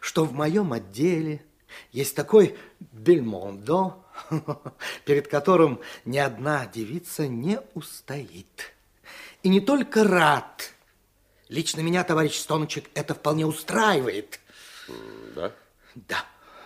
что в моем отделе есть такой бельмондо, перед которым ни одна девица не устоит. И не только рад. Лично меня, товарищ Стоночек, это вполне устраивает. Да? Да.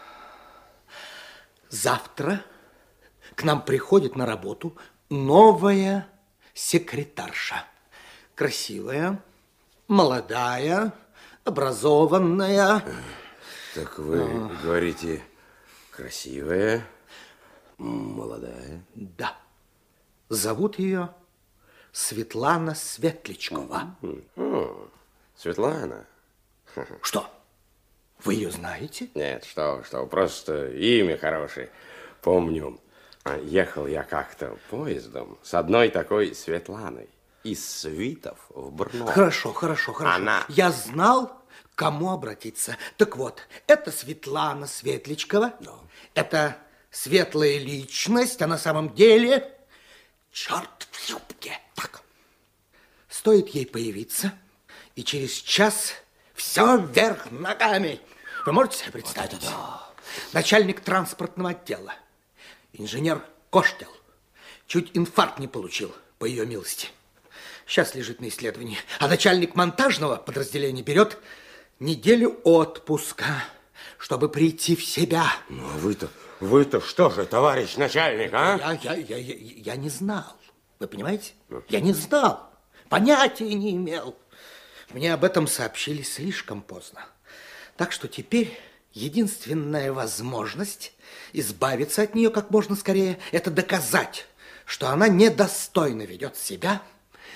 Завтра к нам приходит на работу новая секретарша. Красивая, молодая, образованная. Так вы говорите, красивая, молодая? Да. Зовут ее Светлана Светличкова. Светлана? Что? Вы ее знаете? Нет, что, просто имя хорошее. Помню, ехал я как-то поездом с одной такой Светланой из Свитов в Брно. Хорошо. Она... Я знал, к кому обратиться. Так вот, это Светлана Светличкова. Да. Это светлая личность, а на самом деле черт в юбке. Так. Стоит ей появиться, и через час все вверх ногами. Вы можете себе представить? Вот да. Начальник транспортного отдела, инженер Коштел, чуть инфаркт не получил, по ее милости. Сейчас лежит на исследовании. А начальник монтажного подразделения берет неделю отпуска, чтобы прийти в себя. Ну, а вы-то что же, товарищ начальник, а? Я не знал. Вы понимаете? Я не знал. Понятия не имел. Мне об этом сообщили слишком поздно. Так что теперь единственная возможность избавиться от нее как можно скорее – это доказать, что она недостойно ведет себя,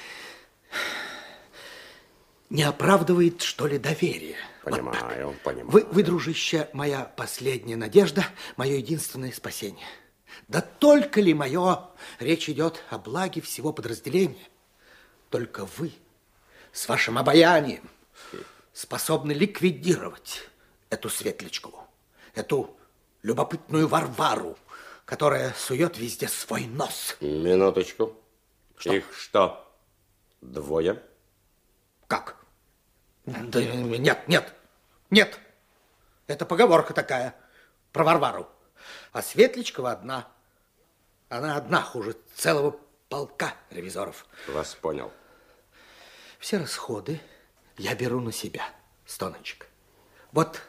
не оправдывает, что ли, доверие. Понимаю. Вы, дружище, моя последняя надежда, мое единственное спасение. Да только ли мое, речь идет о благе всего подразделения. Только вы с вашим обаянием способны ликвидировать эту Светличкову, эту любопытную Варвару, которая сует везде свой нос. Минуточку. Что? Их что, двое? Как? Да нет. Это поговорка такая про Варвару. А Светличкова одна. Она одна хуже целого полка ревизоров. Вас понял. Все расходы я беру на себя, Стоночек. Вот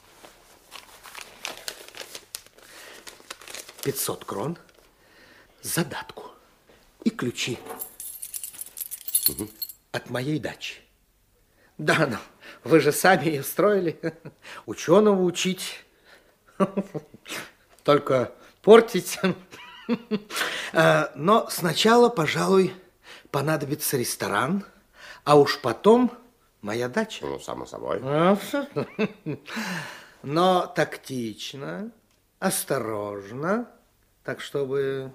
500 крон, задатку и ключи от моей дачи. Да, ну, вы же сами ее строили. Ученого учить, только портить. Но сначала, пожалуй, понадобится ресторан, а уж потом моя дача. Ну, само собой. Но тактично, осторожно, так чтобы...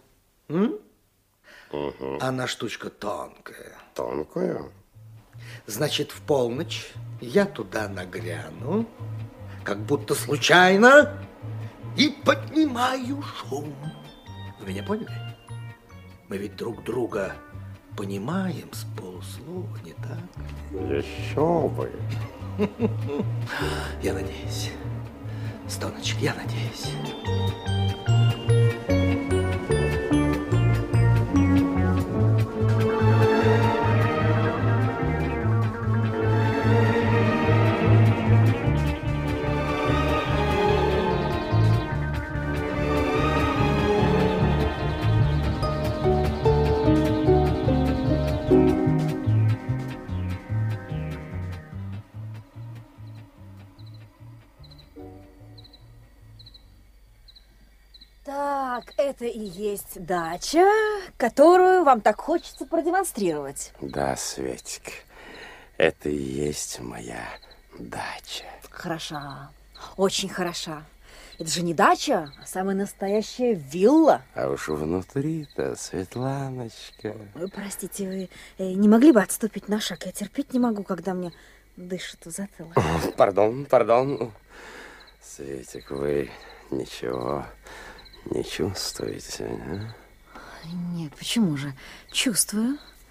Она штучка тонкая. Тонкую? Значит, в полночь я туда нагряну, как будто случайно, и поднимаю шум. Вы меня поняли? Мы ведь друг друга понимаем с полуслова, не так? Еще бы. Я надеюсь. Стоночек, я надеюсь. Так, это и есть дача, которую вам так хочется продемонстрировать. Да, Светик, это и есть моя дача. Хороша, очень хороша. Это же не дача, а самая настоящая вилла. А уж внутри-то, Светланочка. Ой, простите, вы не могли бы отступить на шаг? Я терпеть не могу, когда мне дышит в затылок. Пардон. Светик, вы ничего не чувствуете, а? Нет, почему же? Чувствую.